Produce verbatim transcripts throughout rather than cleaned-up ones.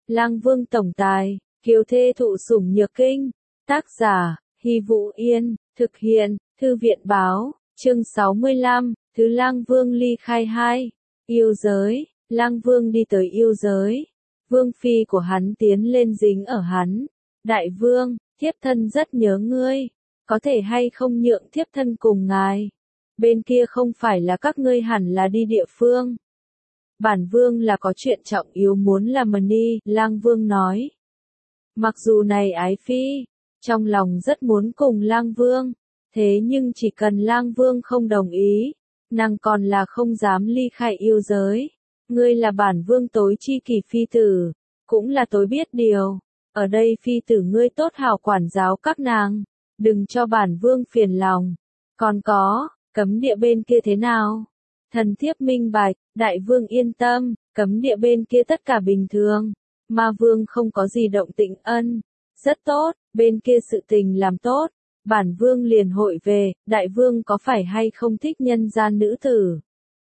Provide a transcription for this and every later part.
Lang Vương tổng tài, kiều thê thụ sủng nhược kinh. Tác giả, Hy Vũ Yên, thực hiện, Thư viện báo, chương sáu mươi lăm, Thứ Lang Vương ly khai hai. Yêu giới, Lang Vương đi tới yêu giới. Vương phi của hắn tiến lên dính ở hắn. Đại vương, thiếp thân rất nhớ ngươi, có thể hay không nhượng thiếp thân cùng ngài. Bên kia không phải là các ngươi hẳn là đi địa phương. Bản vương là có chuyện trọng yếu muốn làm mà đi, Lang Vương nói. Mặc dù này ái phi, trong lòng rất muốn cùng Lang Vương, thế nhưng chỉ cần Lang Vương không đồng ý, nàng còn là không dám ly khai yêu giới. Ngươi là bản vương tối chi kỷ phi tử, cũng là tối biết điều. Ở đây phi tử ngươi tốt hảo quản giáo các nàng, đừng cho bản vương phiền lòng. Còn có, cấm địa bên kia thế nào? Thần thiếp minh bạch, đại vương yên tâm, cấm địa bên kia tất cả bình thường. Ma vương không có gì động tĩnh ân. Rất tốt, bên kia sự tình làm tốt. Bản vương liền hội về, đại vương có phải hay không thích nhân gian nữ tử?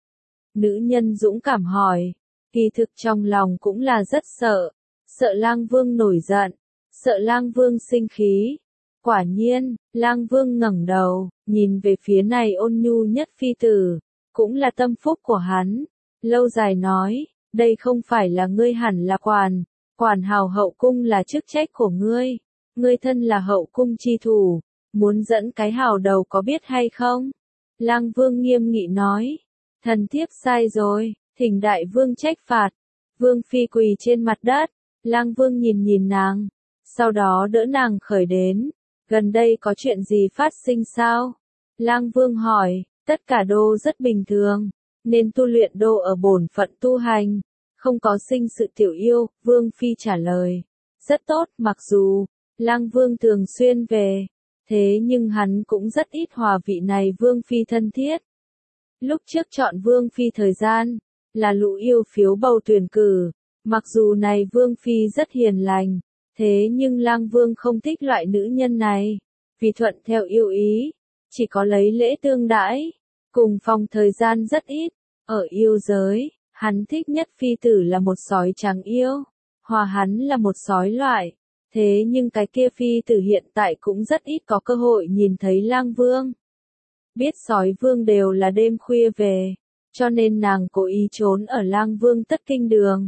Nữ nhân dũng cảm hỏi, kỳ thực trong lòng cũng là rất sợ. Sợ Lang Vương nổi giận, sợ Lang Vương sinh khí. Quả nhiên, Lang Vương ngẩng đầu, nhìn về phía này ôn nhu nhất phi tử, cũng là tâm phúc của hắn. Lâu dài nói, đây không phải là ngươi hẳn là quản, quản hào hậu cung là chức trách của ngươi. Ngươi thân là hậu cung chi thủ, muốn dẫn cái hào đầu có biết hay không? Lang Vương nghiêm nghị nói, thần thiếp sai rồi, thỉnh đại vương trách phạt. Vương phi quỳ trên mặt đất. Lang Vương nhìn nhìn nàng, sau đó đỡ nàng khởi đến. Gần đây có chuyện gì phát sinh sao? Lang Vương hỏi, tất cả đô rất bình thường, nên tu luyện đô ở bổn phận tu hành, không có sinh sự tiểu yêu. Vương phi trả lời, rất tốt. Mặc dù Lang Vương thường xuyên về, thế nhưng hắn cũng rất ít hòa vị này Vương phi thân thiết. Lúc trước chọn Vương phi thời gian, là lũ yêu phiếu bầu tuyển cử. Mặc dù này Vương phi rất hiền lành, thế nhưng Lang Vương không thích loại nữ nhân này, vì thuận theo yêu ý, chỉ có lấy lễ tương đãi, cùng phòng thời gian rất ít. Ở yêu giới, hắn thích nhất phi tử là một sói trắng yêu, hòa hắn là một sói loại, thế nhưng cái kia phi tử hiện tại cũng rất ít có cơ hội nhìn thấy Lang Vương. Biết sói vương đều là đêm khuya về, cho nên nàng cố ý trốn ở Lang Vương tất kinh đường.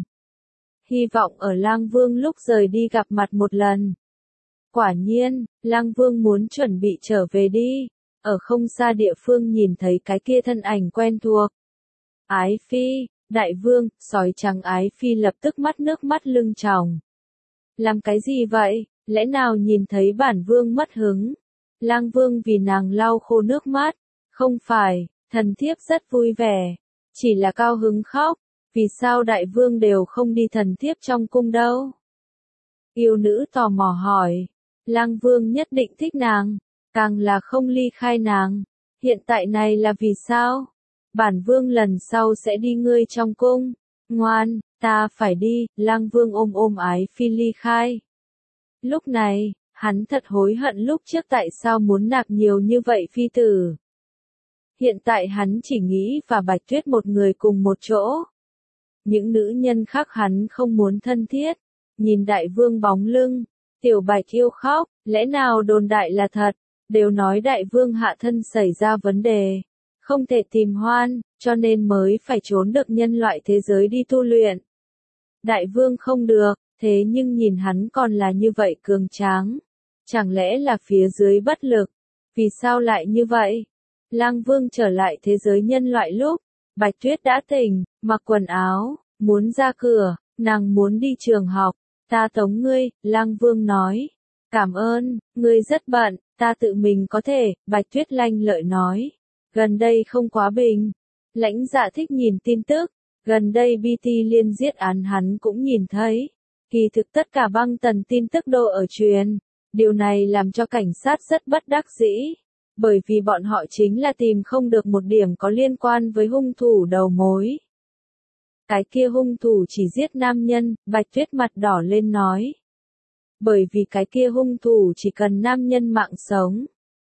Hy vọng ở Lang Vương lúc rời đi gặp mặt một lần. Quả nhiên, Lang Vương muốn chuẩn bị trở về đi, ở không xa địa phương nhìn thấy cái kia thân ảnh quen thuộc. Ái phi, đại vương, sói trắng ái phi lập tức mắt nước mắt lưng tròng. Làm cái gì vậy, lẽ nào nhìn thấy bản vương mất hứng? Lang Vương vì nàng lau khô nước mắt, không phải, thần thiếp rất vui vẻ, chỉ là cao hứng khóc. Vì sao đại vương đều không đi thần thiếp trong cung đâu? Yêu nữ tò mò hỏi. Lang Vương nhất định thích nàng, càng là không ly khai nàng. Hiện tại này là vì sao? Bản vương lần sau sẽ đi ngươi trong cung. Ngoan, ta phải đi. Lang Vương ôm ôm ái phi ly khai. Lúc này, hắn thật hối hận lúc trước tại sao muốn nạp nhiều như vậy phi tử. Hiện tại hắn chỉ nghĩ và Bạch Tuyết một người cùng một chỗ. Những nữ nhân khác hắn không muốn thân thiết. Nhìn đại vương bóng lưng, tiểu Bạch yêu khóc, lẽ nào đồn đại là thật, đều nói đại vương hạ thân xảy ra vấn đề, không thể tìm hoan, cho nên mới phải trốn được nhân loại thế giới đi tu luyện. Đại vương không được, thế nhưng nhìn hắn còn là như vậy cường tráng, chẳng lẽ là phía dưới bất lực, vì sao lại như vậy? Lang Vương trở lại thế giới nhân loại lúc, Bạch Tuyết đã tỉnh, mặc quần áo, muốn ra cửa, nàng muốn đi trường học, ta tống ngươi, Lang Vương nói. Cảm ơn, ngươi rất bận, ta tự mình có thể, Bạch Tuyết lanh lợi nói. Gần đây không quá bình, Lãnh Dạ thích nhìn tin tức, gần đây bê tê liên giết án hắn cũng nhìn thấy. Kỳ thực tất cả băng tần tin tức đô ở truyền, điều này làm cho cảnh sát rất bất đắc dĩ. Bởi vì bọn họ chính là tìm không được một điểm có liên quan với hung thủ đầu mối. Cái kia hung thủ chỉ giết nam nhân, Bạch Tuyết mặt đỏ lên nói. Bởi vì cái kia hung thủ chỉ cần nam nhân mạng sống.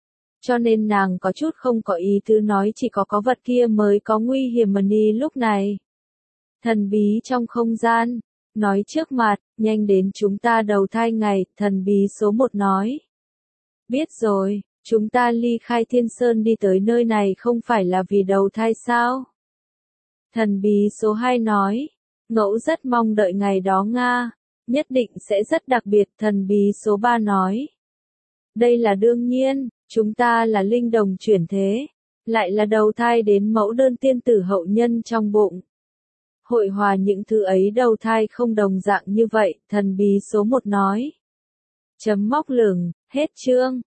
Cho nên nàng có chút không có ý tứ nói chỉ có có vật kia mới có nguy hiểm mà đi lúc này. Thần bí trong không gian, nói trước mặt, nhanh đến chúng ta đầu thai ngày, thần bí số một nói. Biết rồi, chúng ta ly khai Thiên Sơn đi tới nơi này không phải là vì đầu thai sao? Thần bí số hai nói, ngẫu rất mong đợi ngày đó Nga, nhất định sẽ rất đặc biệt. Thần bí số ba nói, đây là đương nhiên, chúng ta là linh đồng chuyển thế, lại là đầu thai đến mẫu đơn tiên tử hậu nhân trong bụng. Hội hòa những thứ ấy đầu thai không đồng dạng như vậy, thần bí số một nói. Chấm móc lửng, hết chương.